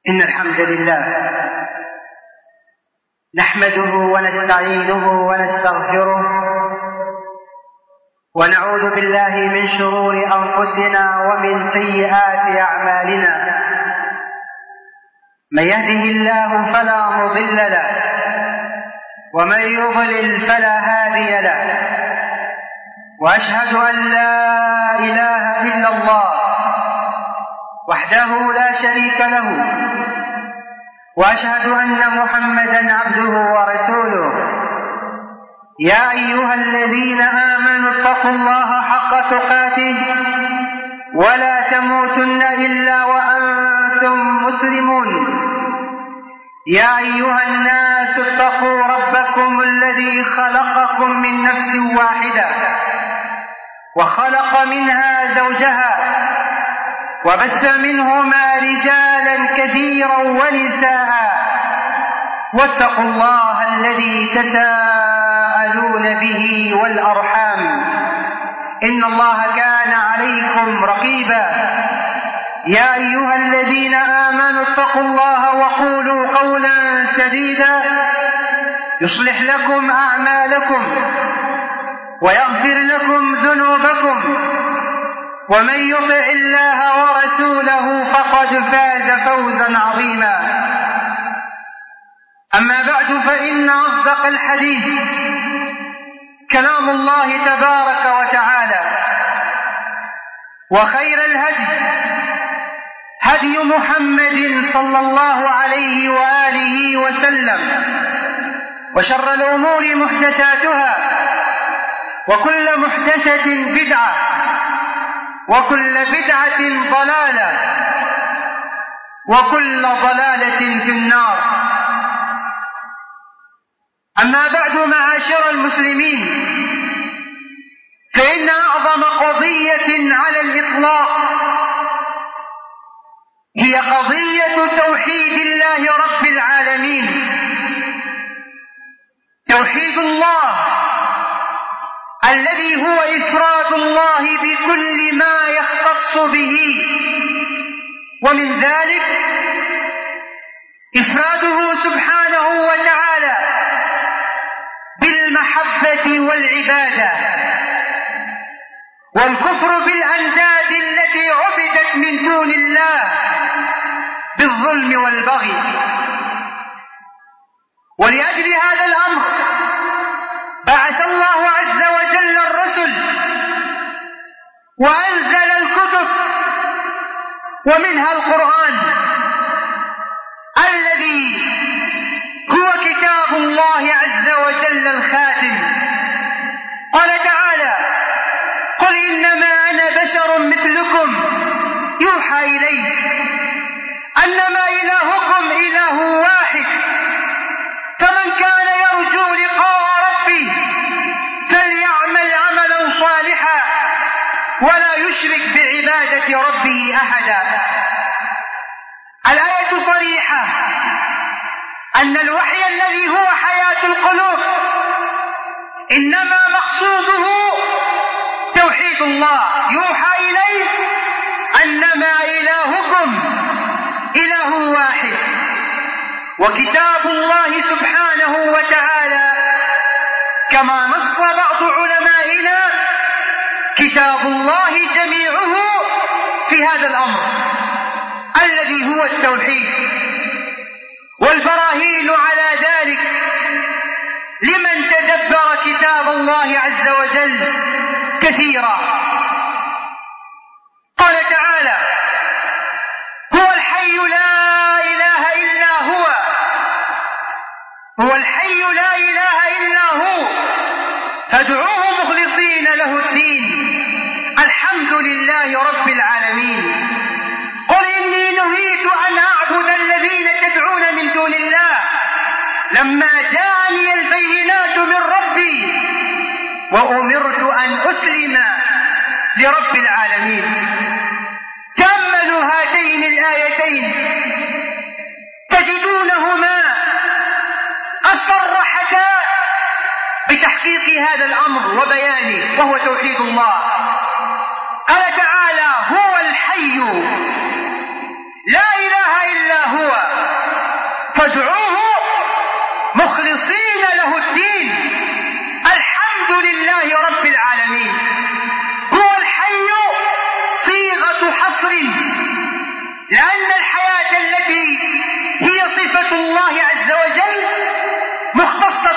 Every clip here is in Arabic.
إن الحمد لله نحمده ونستعينه ونستغفره ونعوذ بالله من شرور أنفسنا ومن سيئات أعمالنا. من يهده الله فلا مضل له ومن يضلل فلا هادي له، وأشهد أن لا إله إلا الله وحده لا شريك له، وأشهد أن محمدًا عبده ورسوله. يا أيها الذين آمنوا اتقوا الله حق تقاته ولا تموتن إلا وأنتم مسلمون. يا أيها الناس اتقوا ربكم الذي خلقكم من نفس واحدة وخلق منها زوجها وبث منهما رجالا كثيرا ونساء، واتقوا الله الذي تساءلون به والأرحام إن الله كان عليكم رقيبا. يا أيها الذين آمنوا اتقوا الله وقولوا قولا سديدا يصلح لكم أعمالكم ويغفر لكم ذنوبكم، ومن يطع الله ورسوله فقد فاز فوزا عظيما. أما بعد، فإن أصدق الحديث كلام الله تبارك وتعالى، وخير الهدي هدي محمد صلى الله عليه وآله وسلم، وشر الأمور محدثاتها، وكل محدثة بدعة، وكل بدعة ضلالة، وكل ضلالة في النار. أما بعد، معاشر المسلمين، فإن أعظم قضية على الإطلاق هي قضية توحيد الله رب العالمين، توحيد الله الذي هو إفراد الله بكل ما يختص به، ومن ذلك إفراده سبحانه وتعالى بالمحبة والعبادة، والكفر بالأنداد التي عبدت من دون الله بالظلم والبغي. ولأجل هذا الأمر بعث الله عز وجل الرسل وأنزل الكتب، ومنها القرآن الذي هو كتاب الله عز وجل الخاتم. قال تعالى: قل إنما أنا بشر مثلكم يوحى إلي أنما إلهكم إله واحد، فمن كان يرجو لقاء ربه فليعمل عملا صالحا ولا يشرك بعبادة ربه أحدا. الآية صريحة أن الوحي الذي هو حياة القلوب إنما مقصوده توحيد الله. يوحى إليه أنما إلهكم إله واحد. وكتاب الله سبحانه وتعالى كما نص بعض علمائنا كتاب الله جميعه في هذا الأمر الذي هو التوحيد، والبراهين على ذلك لمن تدبر كتاب الله عز وجل كثيرا. قال تعالى: هو الحي لا إله إلا هو، هو الحي لا إله إلا هو فادعوه مخلصين له الدين الحمد لله رب العالمين. قل إني نهيت أن أعبد الذين تدعون من دون الله لما جاءني البينات من ربي وأمرت أن أسلم لرب العالمين. تأملوا هاتين الآيتين تجدونهما قد صرحتا بتحقيق هذا الأمر وبيانه، وهو توحيد الله. قال تعالى: هو الحي لا إله إلا هو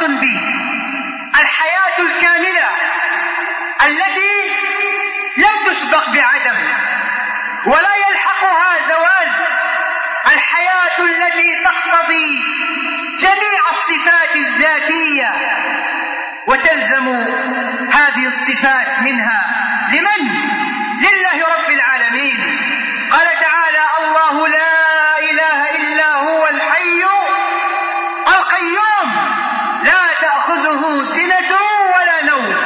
به، الحياة الكاملة التي لم تسبق بعدم ولا يلحقها زوال، الحياة التي تقتضي جميع الصفات الذاتية وتلزم هذه الصفات منها لمن؟ لله رب العالمين. قال تعالى: الله لا إله إلا هو الحي القيوم لا تأخذه سنة ولا نوم.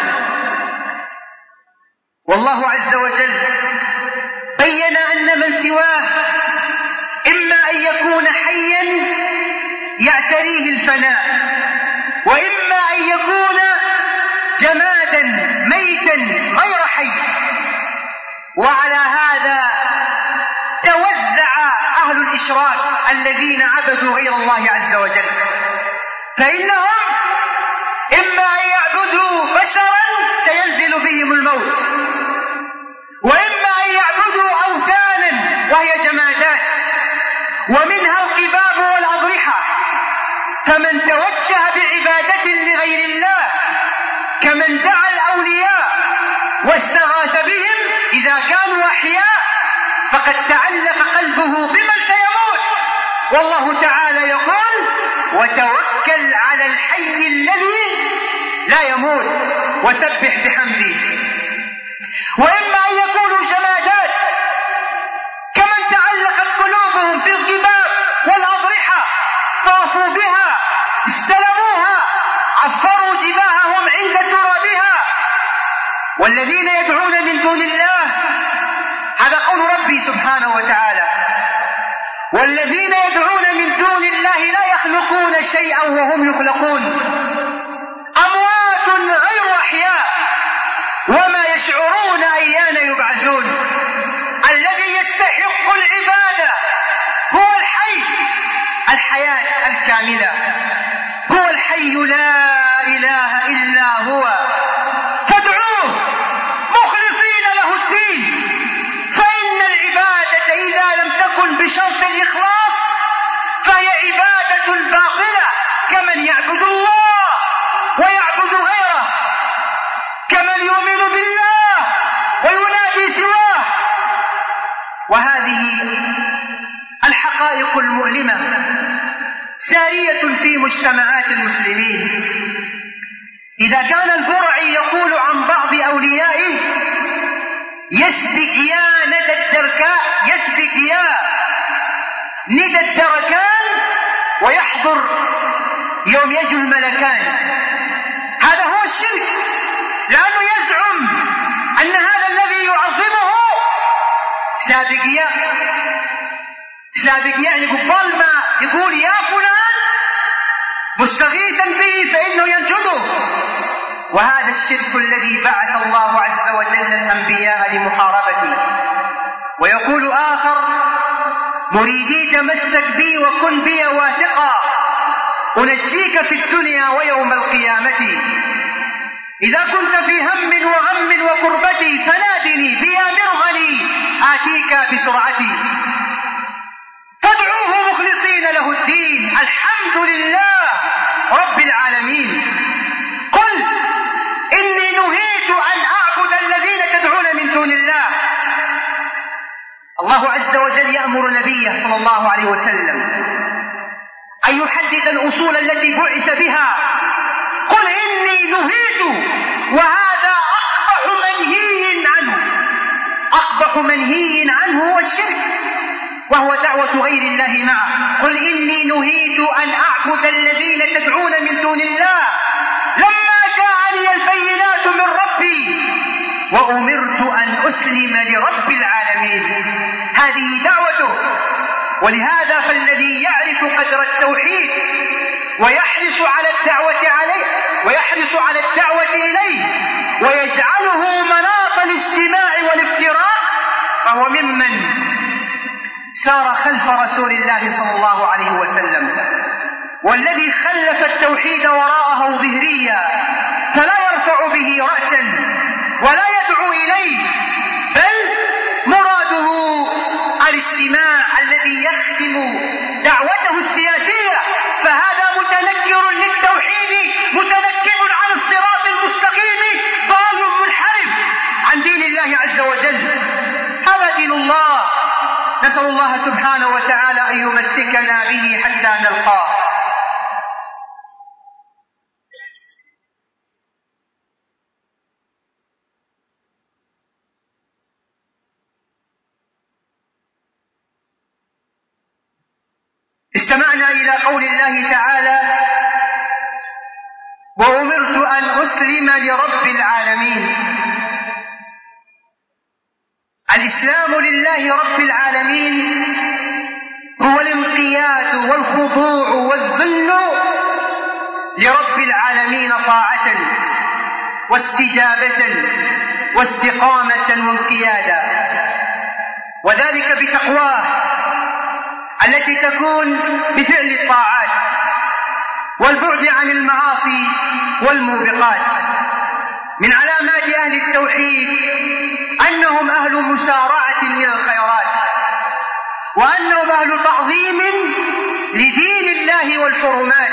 والله عز وجل بين أن من سواه إما أن يكون حيا يعتريه الفناء، وإما أن يكون جمادا ميتا غير حي. وعلى هذا توزع أهل الإشراك الذين عبدوا غير الله عز وجل، فإنهم إما أن يعبدوا بشرا سينزل بهم الموت، وإما أن يعبدوا أوثانا وهي جمادات، ومنها القباب والأضرحة. فمن توجه بعبادة لغير الله كمن دعا الأولياء واستغاث بهم إذا كانوا أحياء فقد تعلق قلبه بمن سيموت. والله تعالى يقول: وتوكل على الحي الذي لا يموت وسبح بحمده. وإما أن يكونوا جمادات كمن تعلقت قلوبهم في القباب والأضرحة، طافوا بها، استلموها، عفروا جباههم عند ترابها. والذين يدعون من دون الله، هذا قول ربي سبحانه وتعالى: والذين يدعون من دون الله لا يخلقون شيئا وهم يخلقون، أموات غير أحياء وما يشعرون أيان يبعثون. الذي يستحق العبادة هو الحي، الحياة الكاملة، هو الحي لا إله إلا هو، فادعوه مخلصين له الدين. فإن العبادة إذا لم تكن بشرط الإخلاص فهي عبادة باطلة، كمن يعبد الله ويعبد غيره، كمن يؤمن بالله وينادي سواه. وهذه الحقائق المؤلمة سارية في مجتمعات المسلمين. إذا كان البرعي يقول عن بعض أوليائه: يسبق يا ندى الدركاء، يسبق يا ندى الدركان ويحضر يوم يجو الملكان، هذا هو الشرك، لأنه يزعم أن هذا الذي يعظمه سابق يعني قبل ما يقول يا فلان مستغيثا به فإنه ينجده. وهذا الشرك الذي بعث الله عز وجل الأنبياء لمحاربته. ويقول آخر: مريدي تمسك بي وكن بي واثقا، أنجيك في الدنيا ويوم القيامة. إذا كنت في هم وغم وكربتي فنادني بيا مرغني آتيك بسرعتي. فادعوه مخلصين له الدين، الحمد لله رب العالمين. قل إني نهيت أن أعبد الذين تدعون من دون الله. الله عز وجل يأمر نبيه صلى الله عليه وسلم أن يحدد الأصول التي بعث بها. قل إني نهيت، وهذا أقبح منهي عنه هو الشرك، وهو دعوة غير الله معه. قل إني نهيت أن أعبد الذين تدعون من دون الله لما جاءني البينات من ربي وأمرت أن أسلم لرب العالمين. هذه دعوته. ولهذا فالذي يعرف قدر التوحيد ويحرص على الدعوة عليه ويحرص على الدعوة إليه ويجعله مناط الاستماع والافتراء فهو ممن سار خلف رسول الله صلى الله عليه وسلم. والذي خلف التوحيد وراءه ظهريا فلا يرفع به رأسا ولا يدعو إليه، بل مراده الاجتماع الذي يخدم دعوته السياسية، فهذا متنكر للتوحيد نسأل الله سبحانه وتعالى أن يمسكنا به حتى نلقاه. استمعنا إلى قول الله تعالى: وأمرت أن أسلم لرب العالمين. الإسلام لله رب العالمين هو الانقياد والخضوع والذل لرب العالمين طاعة واستجابة واستقامة وانقيادا، وذلك بتقواه التي تكون بفعل الطاعات والبعد عن المعاصي والموبقات. من علامات أهل التوحيد أنهم أهل مسارعة إلى الخيرات، وأنهم أهل تعظيم لدين الله والحرمات.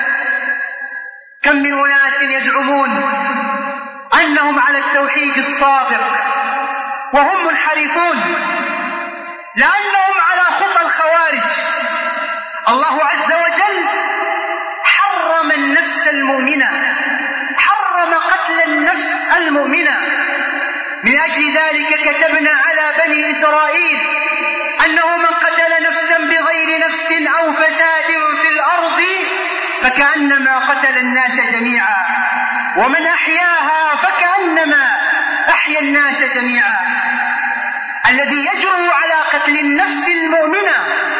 كم من أناس يزعمون أنهم على التوحيد الصادق وهم منحرفون، لأنهم على خطى الخوارج. الله عز وجل حرم النفس المؤمنة، حرم قتل النفس المؤمنة. من أجل ذلك كتبنا على بني إسرائيل أنه من قتل نفسا بغير نفس أو فساد في الأرض فكأنما قتل الناس جميعا، ومن أحياها فكأنما أحيا الناس جميعا. الذي يجرؤ على قتل النفس المؤمنة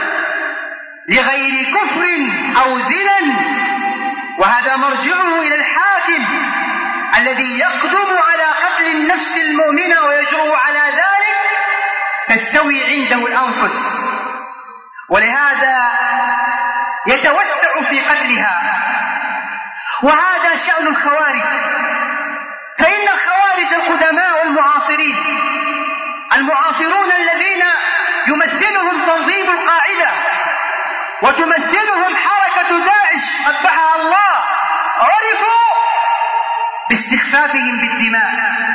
لغير كفر أو زنا، وهذا مرجعه إلى الحاكم الذي يقدم على قتل النفس المؤمنة ويجرؤ على ذلك، تستوي عنده الأنفس، ولهذا يتوسع في قتلها. وهذا شأن الخوارج. فإن الخوارج القدماء والمعاصرين، المعاصرون الذين يمثلهم تنظيم القاعدة وتمثلهم حركة داعش قبحها الله، عرفوا باستخفافهم بالدماء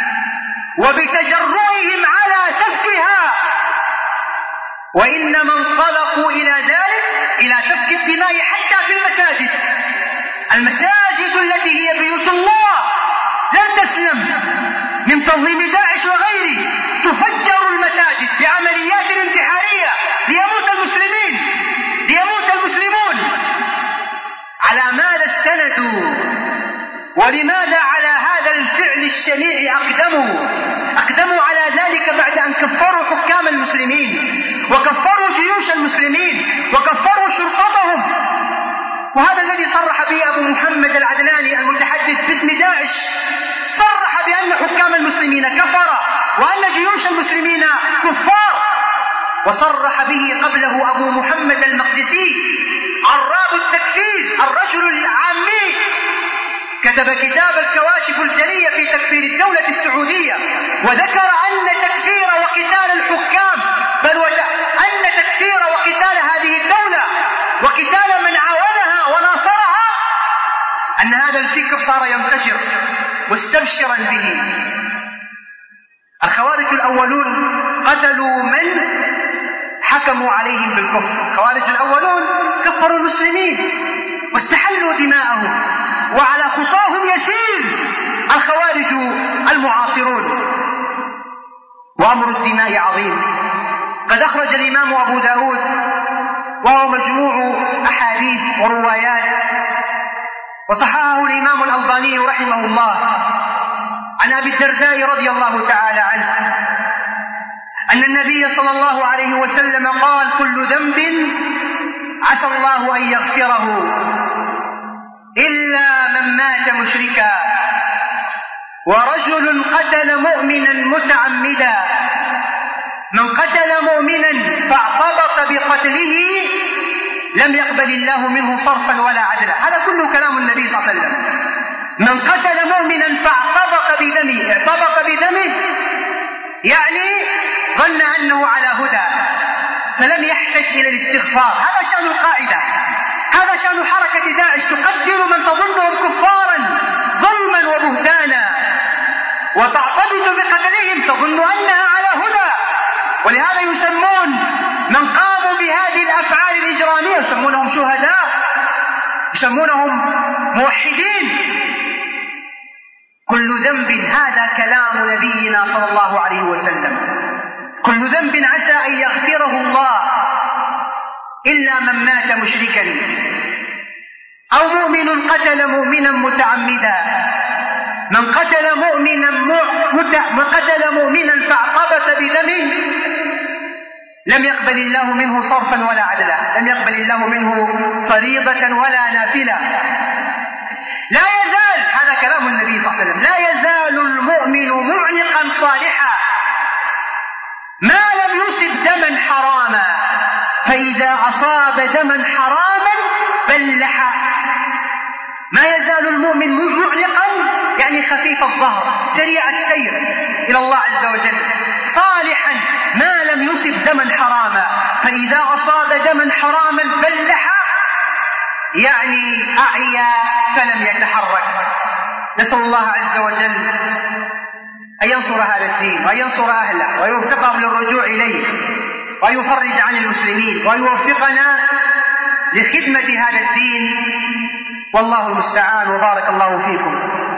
وبتجرؤهم على سفكها، وإنما انطلقوا إلى ذلك، إلى سفك الدماء حتى في المساجد. المساجد التي هي بيوت الله لن تسلم من تنظيم داعش وغيره. تفجر المساجد بعمليات انتحارية ليموت المسلمين، ليموت المسلمون. على ماذا استندوا؟ ولماذا على هذا الفعل الشنيع أقدموا على ذلك بعد أن كفروا حكام المسلمين وكفروا جيوش المسلمين وكفروا شرطتهم؟ وهذا الذي صرح به أبو محمد العدناني المتحدث باسم داعش، صرح بأن حكام المسلمين كفر وأن جيوش المسلمين كفار. وصرح به قبله أبو محمد المقدسي عراب التكفير، الرجل العامي، كتب كتاب الكواشف الجلية في تكفير الدولة السعودية، وذكر أن تكفير وقتال الحكام، بل أن تكفير وقتال هذه الدولة وقتال من عاونها وناصرها، أن هذا الفكر صار ينتشر مستبشرا به. الخوارج الأولون قتلوا من حكموا عليهم بالكفر. الخوارج الأولون كفروا المسلمين واستحلوا دماءهم، وعلى خطاهم يسير الخوارج المعاصرون. وأمر الدماء عظيم. قد أخرج الإمام أبو داود وهو مجموع أحاديث وروايات، وصححه الإمام الألباني رحمه الله عن أبي الدرداء رضي الله تعالى عنه أن النبي صلى الله عليه وسلم قال: كل ذنب عسى الله أن يغفره إلا من مات مشركا، ورجل قتل مؤمنا متعمدا، من قتل مؤمنا فاعتبط بقتله لم يقبل الله منه صرفا ولا عدلا. هذا كله كلام النبي صلى الله عليه وسلم. من قتل مؤمنا فاعتبط بدمه، اعتبط بدمه يعني ظن أنه على هدى فلم يحتج إلى الاستغفار. هذا شأن القاعدة، هذا شأن حركة داعش، تقدر من تظنهم كفارا ظلما وبهتانا وتعتبط بقتلهم، تظن أنها على هدى ولهذا يسمون من قاموا بهذه الأفعال الإجرامية يسمونهم شهداء، يسمونهم موحدين. كل ذنب، هذا كلام نبينا صلى الله عليه وسلم، كل ذنب عسى أن يغفره الله إلا من مات مشركا أو مؤمن قتل مؤمنا متعمدا. من قتل مؤمنا فاعتبث بدمه لم يقبل الله منه صرفا ولا عدلا، لم يقبل الله منه فريضة ولا نافلة. لا يزال، هذا كلام النبي صلى الله عليه وسلم، لا يزال المؤمن معنقا صالحا ما لم يصب دما حراما، فإذا أصاب دما حراما بلح. ما يزال المؤمن معنقا يعني خفيف الظهر سريع السير إلى الله عز وجل، صالحا ما لم يصب دما حراما، فإذا أصاب دما حراما بلح يعني أعيا فلم يتحرك. نسأل الله عز وجل أن ينصر هذا الدين وأن ينصر أهله ويوفقهم للرجوع إليه وأن يفرج عن المسلمين وأن يوفقنا لخدمة هذا الدين، والله المستعان، وبارك الله فيكم.